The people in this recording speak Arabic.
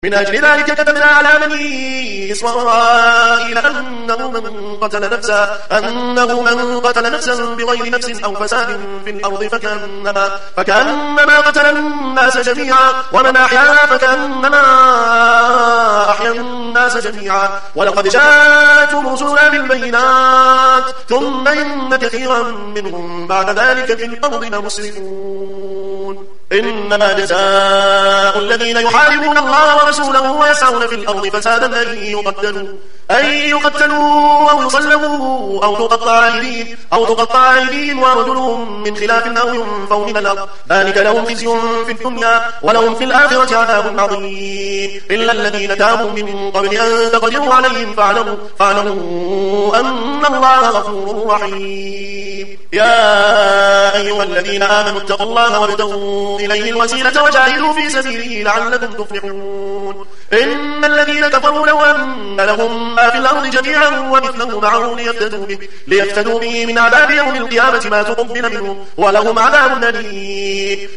من أجل ذلك كتبنا على بني إسرائيل أنه من قتل نفسا بغير نفس أو فساد في الأرض فكأنما قتل الناس جميعا ومن أحياها فكأنما أحيا الناس جميعا ولقد جاءتهم رسلنا بالبينات ثم إن كثيرا منهم بعد ذلك في الأرض لمسرفون. إنما جزاء الذين يحاربون الله ورسوله ويسعون في الأرض فسادا أن يقتلوا أو يصلبوا أو تقطع أيديهم وأرجلهم من خلاف أو ينفوا من الأرض ذلك لهم خزي في الدنيا ولهم في الآخرة عذاب عظيم إلا الذين تابوا من قبل أن تقدروا عليهم فاعلموا أن الله غفور رحيم. يا أيها الذين آمنوا اتقوا الله وابتغوا إليه الوسيلة وجاهدوا في سبيله لعلكم تفلحون. إن الذين كفروا لو أن لهم ما في الأرض جميعا ومثله معه ليفتدوا به من عذاب يوم القيامة ما تقبل منهم ولهم عذاب أليم.